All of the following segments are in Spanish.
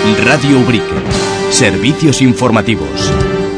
Radio Ubrique. Servicios informativos.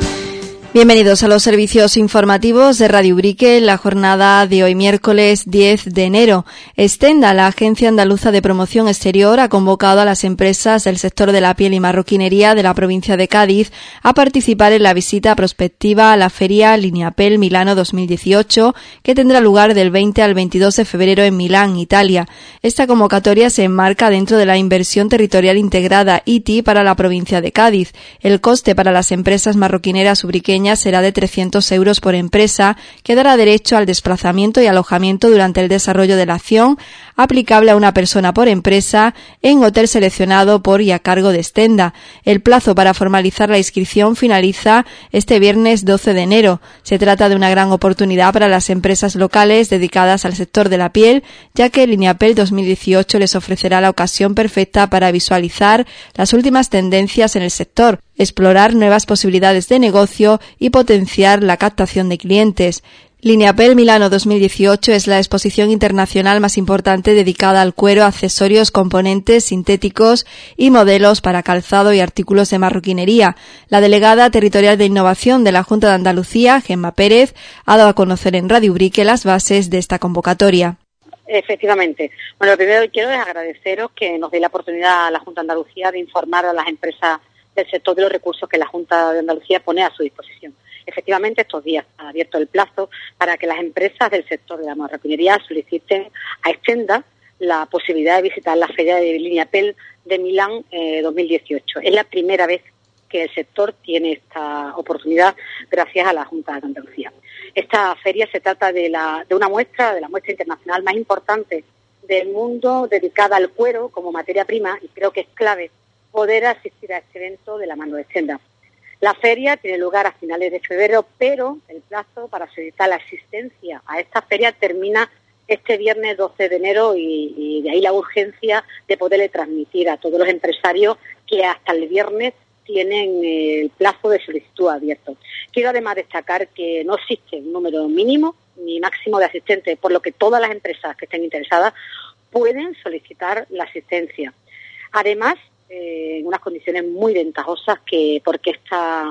Bienvenidos a los servicios informativos de Radio Ubrique en la jornada de hoy miércoles 10 de enero. Stenda, la Agencia Andaluza de Promoción Exterior, ha convocado a las empresas del sector de la piel y marroquinería de la provincia de Cádiz a participar en la visita prospectiva a la feria Lineapel Milano 2018, que tendrá lugar del 20 al 22 de febrero en Milán, Italia. Esta convocatoria se enmarca dentro de la Inversión Territorial Integrada ITI para la provincia de Cádiz. El coste para las empresas marroquineras ubriqueñas será de 300 euros por empresa, que dará derecho al desplazamiento y alojamiento durante el desarrollo de la acción, aplicable a una persona por empresa, en hotel seleccionado por y a cargo de Stenda. El plazo para formalizar la inscripción finaliza este viernes 12 de enero. Se trata de una gran oportunidad para las empresas locales dedicadas al sector de la piel, ya que Lineapel 2018 les ofrecerá la ocasión perfecta para visualizar las últimas tendencias en el sector, explorar nuevas posibilidades de negocio y potenciar la captación de clientes. Lineapel Milano 2018 es la exposición internacional más importante dedicada al cuero, accesorios, componentes sintéticos y modelos para calzado y artículos de marroquinería. La delegada territorial de innovación de la Junta de Andalucía, Gemma Pérez, ha dado a conocer en Radio Ubrique las bases de esta convocatoria. Efectivamente. Bueno, lo primero que quiero es agradeceros que nos dé la oportunidad a la Junta de Andalucía de informar a las empresas del sector de los recursos que la Junta de Andalucía pone a su disposición. Efectivamente, estos días ha abierto el plazo para que las empresas del sector de la marroquinería soliciten a Stenda la posibilidad de visitar la feria de Lineapel de Milán 2018. Es la primera vez que el sector tiene esta oportunidad gracias a la Junta de Andalucía. Esta feria se trata de la muestra internacional más importante del mundo dedicada al cuero como materia prima, y creo que es clave poder asistir a este evento de la mano de Stenda. La feria tiene lugar a finales de febrero, pero el plazo para solicitar la asistencia a esta feria termina este viernes 12 de enero y de ahí la urgencia de poderle transmitir a todos los empresarios que hasta el viernes tienen el plazo de solicitud abierto. Quiero además destacar que no existe un número mínimo ni máximo de asistentes, por lo que todas las empresas que estén interesadas pueden solicitar la asistencia. Además, en unas condiciones muy ventajosas porque esta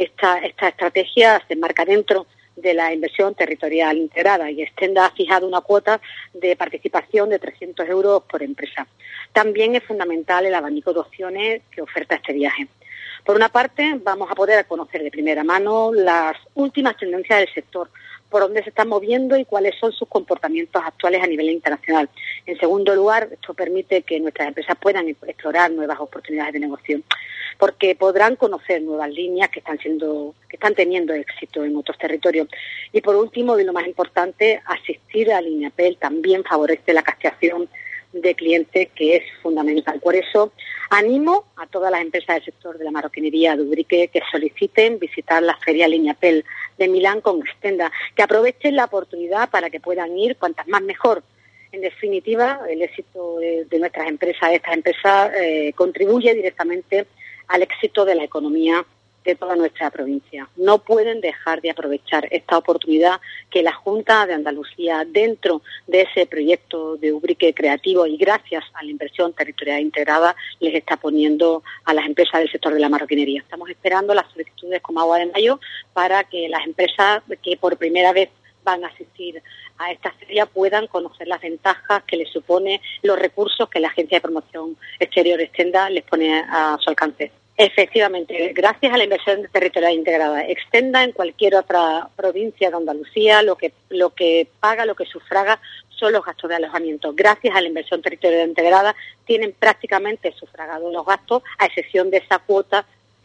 estrategia se enmarca dentro de la inversión territorial integrada y Stenda ha fijado una cuota de participación de 300 euros por empresa. También es fundamental el abanico de opciones que oferta este viaje. Por una parte, vamos a poder conocer de primera mano las últimas tendencias del sector, por dónde se están moviendo y cuáles son sus comportamientos actuales a nivel internacional. En segundo lugar, esto permite que nuestras empresas puedan explorar nuevas oportunidades de negocio, porque podrán conocer nuevas líneas que están teniendo éxito en otros territorios. Y por último, y lo más importante, asistir a Lineapel también favorece la captación de clientes, que es fundamental. Por eso animo a todas las empresas del sector de la marroquinería de Ubrique que soliciten visitar la feria Lineapel de Milán con Stenda, que aprovechen la oportunidad para que puedan ir cuantas más mejor. En definitiva, el éxito de nuestras empresas, de estas empresas, contribuye directamente al éxito de la economía de toda nuestra provincia. No pueden dejar de aprovechar esta oportunidad que la Junta de Andalucía, dentro de ese proyecto de Ubrique creativo y gracias a la inversión territorial integrada, les está poniendo a las empresas del sector de la marroquinería. Estamos esperando las solicitudes como agua de mayo para que las empresas que por primera vez van a asistir a esta feria puedan conocer las ventajas que les supone los recursos que la Agencia de Promoción Exterior Stenda les pone a su alcance. Efectivamente, gracias a la inversión territorial integrada, Stenda en cualquier otra provincia de Andalucía, lo que paga, lo que sufraga son los gastos de alojamiento. Gracias a la inversión territorial integrada tienen prácticamente sufragados los gastos, a excepción de esa cuota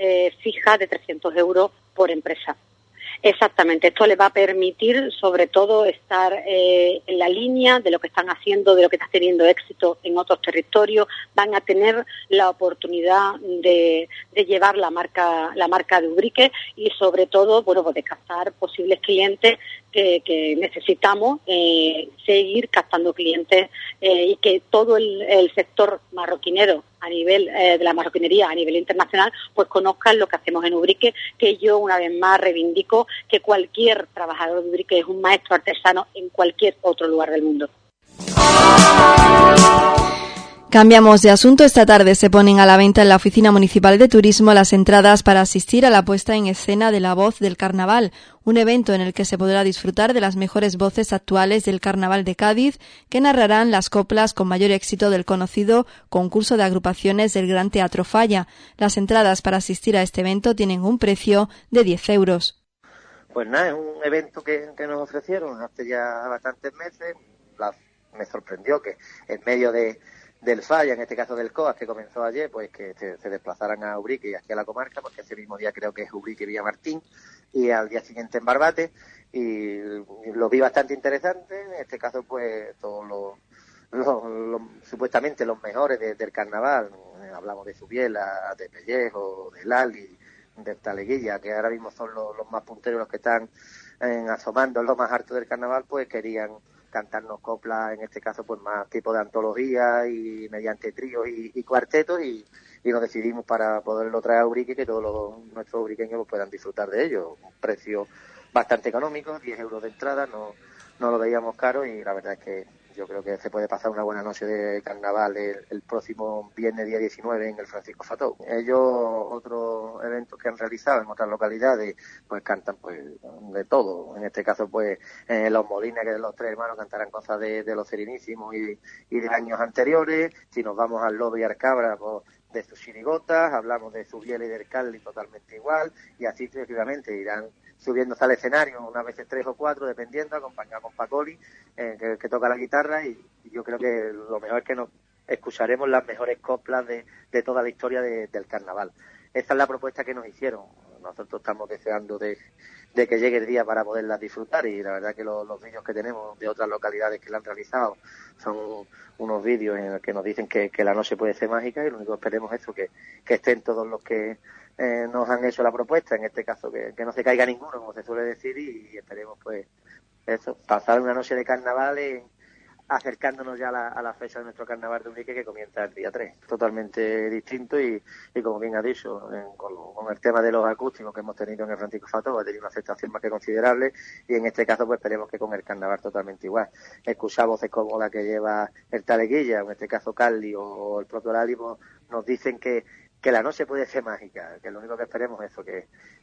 fija de 300 euros por empresa. Exactamente, esto les va a permitir sobre todo estar en la línea de lo que están haciendo, de lo que está teniendo éxito en otros territorios. Van a tener la oportunidad de llevar la marca de Ubrique y sobre todo, bueno, pues de captar posibles clientes que necesitamos seguir captando clientes y que todo el sector marroquinero a nivel de la marroquinería a nivel internacional pues conozcan lo que hacemos en Ubrique, que yo una vez más reivindico que cualquier trabajador de Ubrique es un maestro artesano en cualquier otro lugar del mundo. Cambiamos de asunto. Esta tarde se ponen a la venta en la Oficina Municipal de Turismo las entradas para asistir a la puesta en escena de La Voz del Carnaval, un evento en el que se podrá disfrutar de las mejores voces actuales del Carnaval de Cádiz, que narrarán las coplas con mayor éxito del conocido concurso de agrupaciones del Gran Teatro Falla. Las entradas para asistir a este evento tienen un precio de 10 euros. Pues nada, es un evento que nos ofrecieron hace ya bastantes meses. Me sorprendió que en medio del Falla, en este caso del COAS, que comenzó ayer, pues que se desplazaran a Ubrique y aquí a la comarca, porque ese mismo día creo que es Ubrique y Villamartín, y al día siguiente en Barbate, y lo vi bastante interesante. En este caso, pues todos supuestamente los mejores del carnaval, hablamos de Zubiela, de Pellejo, de Lali, de Taleguilla, que ahora mismo son los más punteros, los que están asomando en lo más alto del carnaval, pues querían cantarnos coplas, en este caso pues más tipo de antología y mediante tríos y cuartetos, y nos decidimos para poderlo traer a Ubrique, que todos nuestros ubriqueños pues, puedan disfrutar de ello. Un precio bastante económico, 10 euros de entrada, no lo veíamos caro, y la verdad es que yo creo que se puede pasar una buena noche de carnaval el próximo viernes día 19 en el Francisco Fató. Ellos, otros eventos que han realizado en otras localidades, pues cantan pues de todo. En este caso pues los Molinas, que de los Tres Hermanos, cantarán cosas de los Serenísimos y de años anteriores. Si nos vamos al Lobo y Arcabra, pues de sus chirigotas, hablamos de Zubiela y del Cali totalmente igual, y así sucesivamente irán subiéndose al escenario, unas veces 3 o 4, dependiendo, acompañado con Pacoli, que toca la guitarra, y yo creo que lo mejor es que nos escucharemos las mejores coplas de toda la historia del carnaval. Esa es la propuesta que nos hicieron. Nosotros estamos deseando de que llegue el día para poderlas disfrutar, y la verdad que los vídeos que tenemos de otras localidades que la han realizado son unos vídeos en los que nos dicen que la noche puede ser mágica, y lo único que esperemos es eso, que estén todos los que nos han hecho la propuesta, en este caso que no se caiga ninguno, como se suele decir, y esperemos pues eso, pasar una noche de carnaval acercándonos ya a la fecha de nuestro carnaval de Ubrique, que comienza el día 3. Totalmente distinto, y como bien ha dicho, con el tema de los acústicos que hemos tenido en el Francisco Fató, ha tenido una aceptación más que considerable, y en este caso pues esperemos que con el carnaval totalmente igual. Escuchar voces como la que lleva el Taleguilla, en este caso Carly o el propio Lali, pues, nos dicen que la noche puede ser mágica, que lo único que esperemos es eso,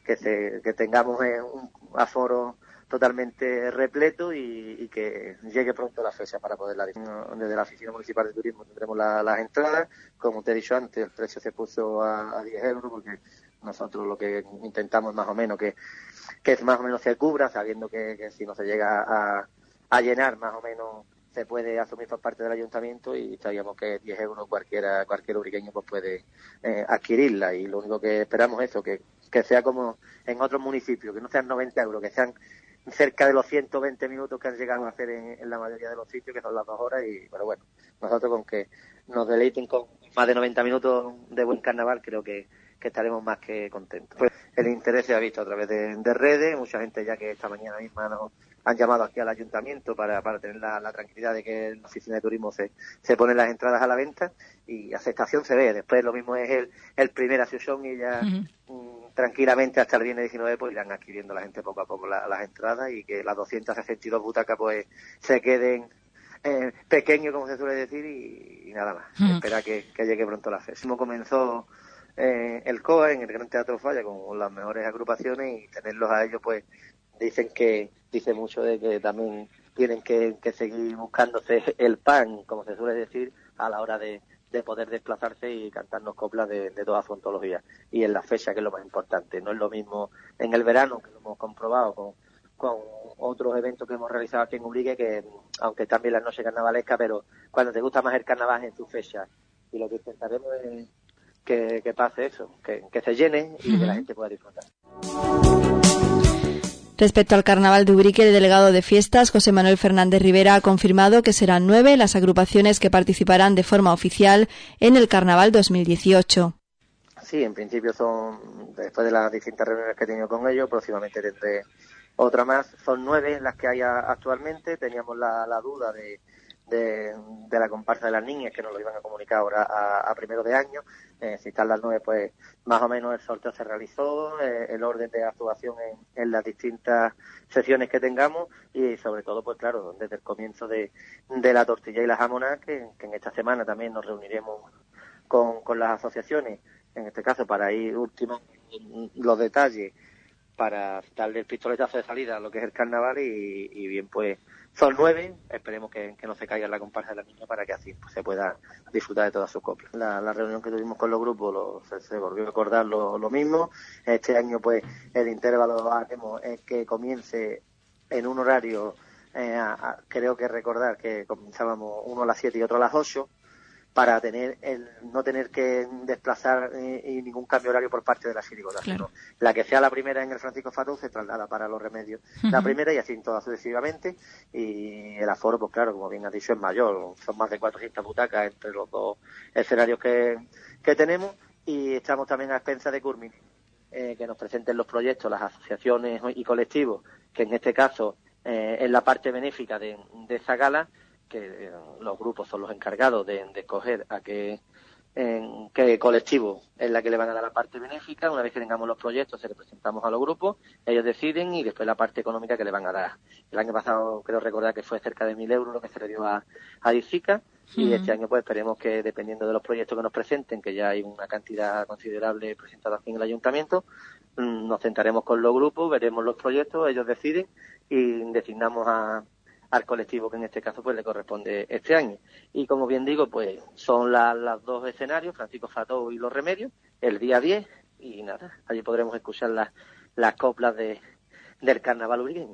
que tengamos un aforo totalmente repleto y que llegue pronto la fecha para poderla disfrutar. Desde la Oficina Municipal de Turismo tendremos las entradas. Como te he dicho antes, el precio se puso a 10 euros, porque nosotros lo que intentamos más o menos que más o menos se cubra, sabiendo que si no se llega a llenar, más o menos se puede asumir por parte del ayuntamiento, y sabíamos que 10 euros cualquier ubriqueño pues puede adquirirla, y lo único que esperamos es eso, que sea como en otros municipios, que no sean 90 euros, que sean cerca de los 120 minutos que han llegado a hacer en la mayoría de los sitios, que son las 2 horas, pero bueno, nosotros con que nos deleiten con más de 90 minutos de buen carnaval, creo que estaremos más que contentos. Pues el interés se ha visto a través de redes, mucha gente ya que esta mañana misma nos han llamado aquí al ayuntamiento para tener la tranquilidad de que en la oficina de turismo se ponen las entradas a la venta, y aceptación se ve. Después lo mismo es el primer asociación, y ya tranquilamente hasta el viernes 19 pues irán adquiriendo la gente poco a poco las entradas, y que las 262 butacas pues se queden pequeños, como se suele decir, y nada más. Espera que llegue pronto la fecha. Como comenzó el COA en el Gran Teatro Falla con las mejores agrupaciones, y tenerlos a ellos pues dice mucho de que también tienen que seguir buscándose el pan, como se suele decir, a la hora de poder desplazarse y cantarnos coplas de toda su antología, y en la fecha, que es lo más importante. No es lo mismo en el verano, que lo hemos comprobado con otros eventos que hemos realizado aquí en Ubrique, que aunque también la noche carnavalesca, pero cuando te gusta más el carnaval en tu fecha, y lo que intentaremos es que pase eso, que se llene y que la gente pueda disfrutar. Respecto al Carnaval de Ubrique, el delegado de fiestas, José Manuel Fernández Rivera, ha confirmado que serán 9 las agrupaciones que participarán de forma oficial en el Carnaval 2018. Sí, en principio son, después de las distintas reuniones que he tenido con ellos, próximamente tendré otra más. Son 9 las que hay actualmente. Teníamos la duda de de la comparsa de las niñas, que nos lo iban a comunicar ahora a primero de año. Si están las 9, pues más o menos el sorteo se realizó, el orden de actuación en las distintas sesiones que tengamos, y sobre todo, pues claro, desde el comienzo de la tortilla y la jamona, que en esta semana también nos reuniremos con las asociaciones, en este caso para ir ultimando los detalles, para darle el pistoletazo de salida a lo que es el carnaval, y bien, pues son 9, esperemos que no se caiga en la comparsa de la niña, para que así pues, se pueda disfrutar de todas sus coplas. La reunión que tuvimos con los grupos se volvió a acordar lo mismo. Este año pues el intervalo haremos es que comience en un horario, creo que recordar que comenzábamos uno a las 7 y otro a las 8, para no tener que desplazar y ningún cambio horario por parte de la chirigota, claro, sino la que sea la primera en el Francisco Fató se traslada para Los Remedios la primera, y así todas sucesivamente. Y el aforo, pues claro, como bien has dicho, es mayor, son más de 400 butacas entre los dos escenarios que tenemos, y estamos también a expensas de Curmin, que nos presenten los proyectos, las asociaciones y colectivos, que en este caso es la parte benéfica de esa gala, que los grupos son los encargados de escoger a qué colectivo es la que le van a dar la parte benéfica. Una vez que tengamos los proyectos, se les presentamos a los grupos, ellos deciden, y después la parte económica que le van a dar. El año pasado creo recordar que fue cerca de 1.000 euros lo que se le dio a Disica, y este año pues esperemos que, dependiendo de los proyectos que nos presenten, que ya hay una cantidad considerable presentada aquí en el ayuntamiento, nos sentaremos con los grupos, veremos los proyectos, ellos deciden, y designamos al colectivo que en este caso pues le corresponde este año. Y como bien digo, pues son las dos escenarios, Francisco Fató y Los Remedios, el día 10, y nada, allí podremos escuchar las coplas del carnaval ubriqueño.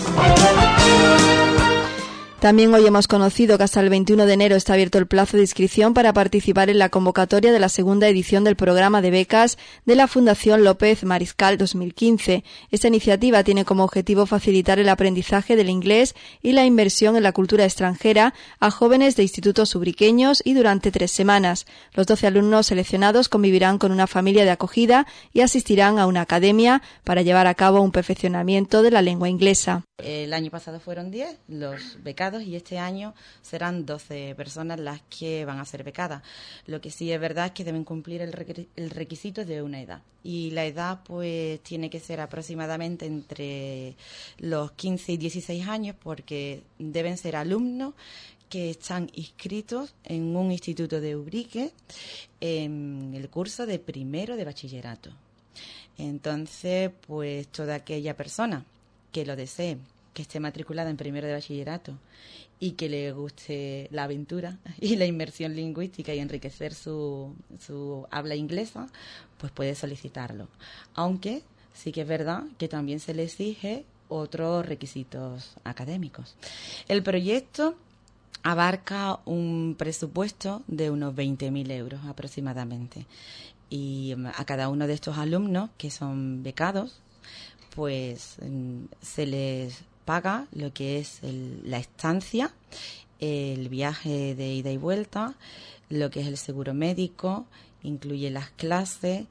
También hoy hemos conocido que hasta el 21 de enero está abierto el plazo de inscripción para participar en la convocatoria de la segunda edición del programa de becas de la Fundación López Mariscal 2015. Esta iniciativa tiene como objetivo facilitar el aprendizaje del inglés y la inversión en la cultura extranjera a jóvenes de institutos ubriqueños, y durante 3 semanas. Los 12 alumnos seleccionados convivirán con una familia de acogida y asistirán a una academia para llevar a cabo un perfeccionamiento de la lengua inglesa. El año pasado fueron 10 los becados, y este año serán 12 personas las que van a ser becadas. Lo que sí es verdad es que deben cumplir el requisito de una edad. Y la edad pues tiene que ser aproximadamente entre los 15 y 16 años, porque deben ser alumnos que están inscritos en un instituto de Ubrique en el curso de primero de bachillerato. Entonces, pues toda aquella persona que lo desee, que esté matriculada en primero de bachillerato y que le guste la aventura y la inmersión lingüística y enriquecer su habla inglesa, pues puede solicitarlo. Aunque sí que es verdad que también se le exige otros requisitos académicos. El proyecto abarca un presupuesto de unos 20.000 euros aproximadamente, y a cada uno de estos alumnos que son becados pues se les paga lo que es la estancia, el viaje de ida y vuelta, lo que es el seguro médico, incluye las clases,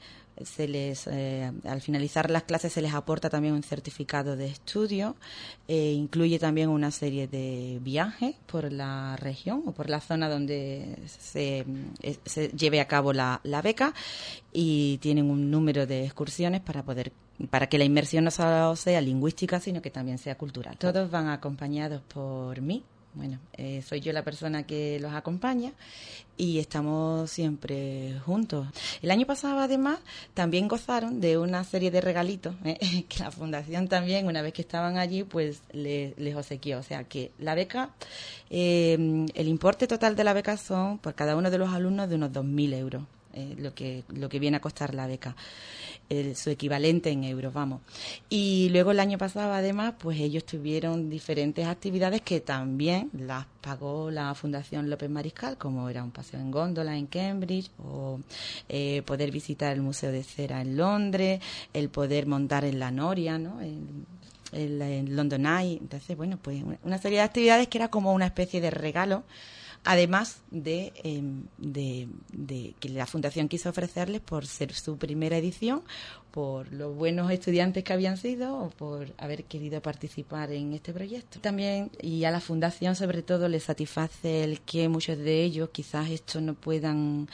al finalizar las clases se les aporta también un certificado de estudio, incluye también una serie de viajes por la región o por la zona donde se lleve a cabo la beca, y tienen un número de excursiones para que la inmersión no solo sea lingüística, sino que también sea cultural. Todos van acompañados por mí. Bueno, soy yo la persona que los acompaña, y estamos siempre juntos. El año pasado, además, también gozaron de una serie de regalitos que la Fundación también, una vez que estaban allí, pues les obsequió. O sea que la beca, el importe total de la beca son, por cada uno de los alumnos, de unos 2.000 euros. Lo que viene a costar la beca, su equivalente en euros, vamos. Y luego el año pasado, además, pues ellos tuvieron diferentes actividades que también las pagó la Fundación López Mariscal, como era un paseo en góndola en Cambridge, o poder visitar el Museo de Cera en Londres, el poder montar en la Noria, ¿no?, en London Eye. Entonces, bueno, pues una serie de actividades que era como una especie de regalo además de que la Fundación quiso ofrecerles por ser su primera edición, por los buenos estudiantes que habían sido o por haber querido participar en este proyecto. También, y a la Fundación sobre todo, les satisface el que muchos de ellos quizás esto no pueda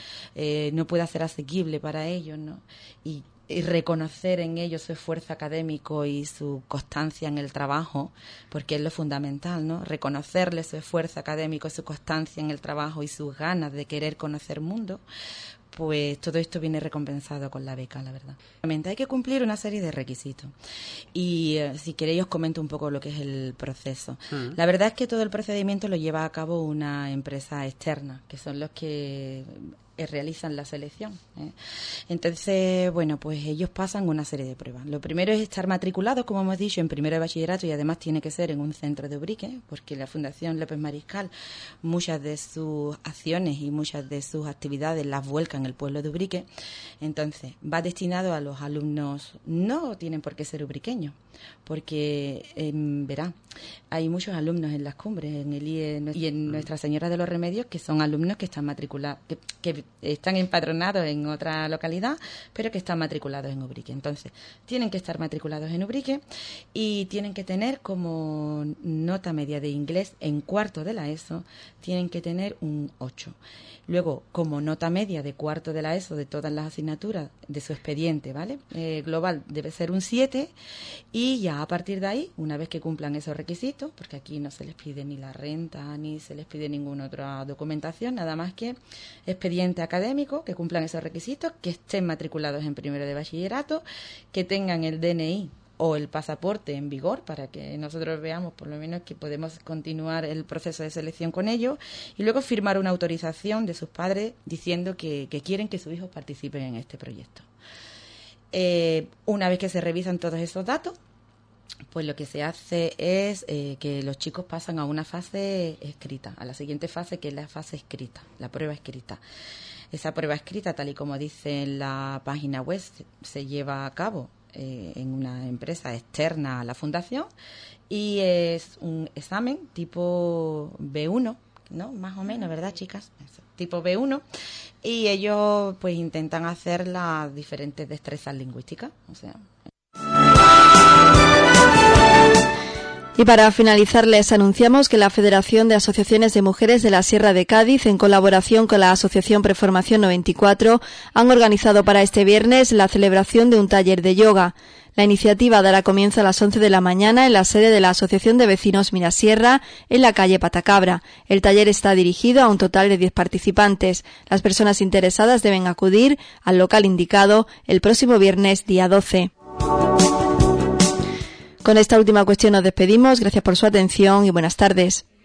ser asequible para ellos, ¿no? Y reconocer en ellos su esfuerzo académico y su constancia en el trabajo, porque es lo fundamental, ¿no? Reconocerles su esfuerzo académico, su constancia en el trabajo y sus ganas de querer conocer mundo, pues todo esto viene recompensado con la beca, la verdad. Hay que cumplir una serie de requisitos y si queréis os comento un poco lo que es el proceso. La verdad es que todo el procedimiento lo lleva a cabo una empresa externa, que son los que realizan la selección, ¿eh? Entonces, bueno, pues ellos pasan una serie de pruebas. Lo primero es estar matriculados, como hemos dicho, en primero de bachillerato, y además tiene que ser en un centro de Ubrique, porque la Fundación López Mariscal muchas de sus acciones y muchas de sus actividades las vuelca en el pueblo de Ubrique. Entonces, va destinado a los alumnos, no tienen por qué ser ubriqueños, porque, verá, hay muchos alumnos en las cumbres, en el IE y en Nuestra Señora de los Remedios, que son alumnos que están matriculados, que están empadronados en otra localidad, pero que están matriculados en Ubrique. Entonces, tienen que estar matriculados en Ubrique y tienen que tener como nota media de inglés en cuarto de la ESO, tienen que tener un 8. Luego, como nota media de cuarto de la ESO de todas las asignaturas de su expediente, ¿vale? Global debe ser un 7 y ya a partir de ahí, una vez que cumplan esos requisitos, porque aquí no se les pide ni la renta ni se les pide ninguna otra documentación, nada más que expediente académico, que cumplan esos requisitos, que estén matriculados en primero de bachillerato, que tengan el DNI o el pasaporte en vigor para que nosotros veamos por lo menos que podemos continuar el proceso de selección con ellos, y luego firmar una autorización de sus padres diciendo que quieren que sus hijos participen en este proyecto. Una vez que se revisan todos esos datos, pues lo que se hace es que los chicos pasan a una fase escrita, a la siguiente fase, que es la fase escrita, la prueba escrita. Esa prueba escrita, tal y como dice en la página web, se lleva a cabo en una empresa externa a la Fundación y es un examen tipo B1, ¿no? Más o menos, ¿verdad, chicas? Tipo B1, y ellos pues intentan hacer las diferentes destrezas lingüísticas, o sea. Y para finalizar, les anunciamos que la Federación de Asociaciones de Mujeres de la Sierra de Cádiz, en colaboración con la Asociación Preformación 94, han organizado para este viernes la celebración de un taller de yoga. La iniciativa dará comienzo a las 11 de la mañana en la sede de la Asociación de Vecinos Mirasierra, en la calle Patacabra. El taller está dirigido a un total de 10 participantes. Las personas interesadas deben acudir al local indicado el próximo viernes, día 12. Con esta última cuestión nos despedimos. Gracias por su atención y buenas tardes.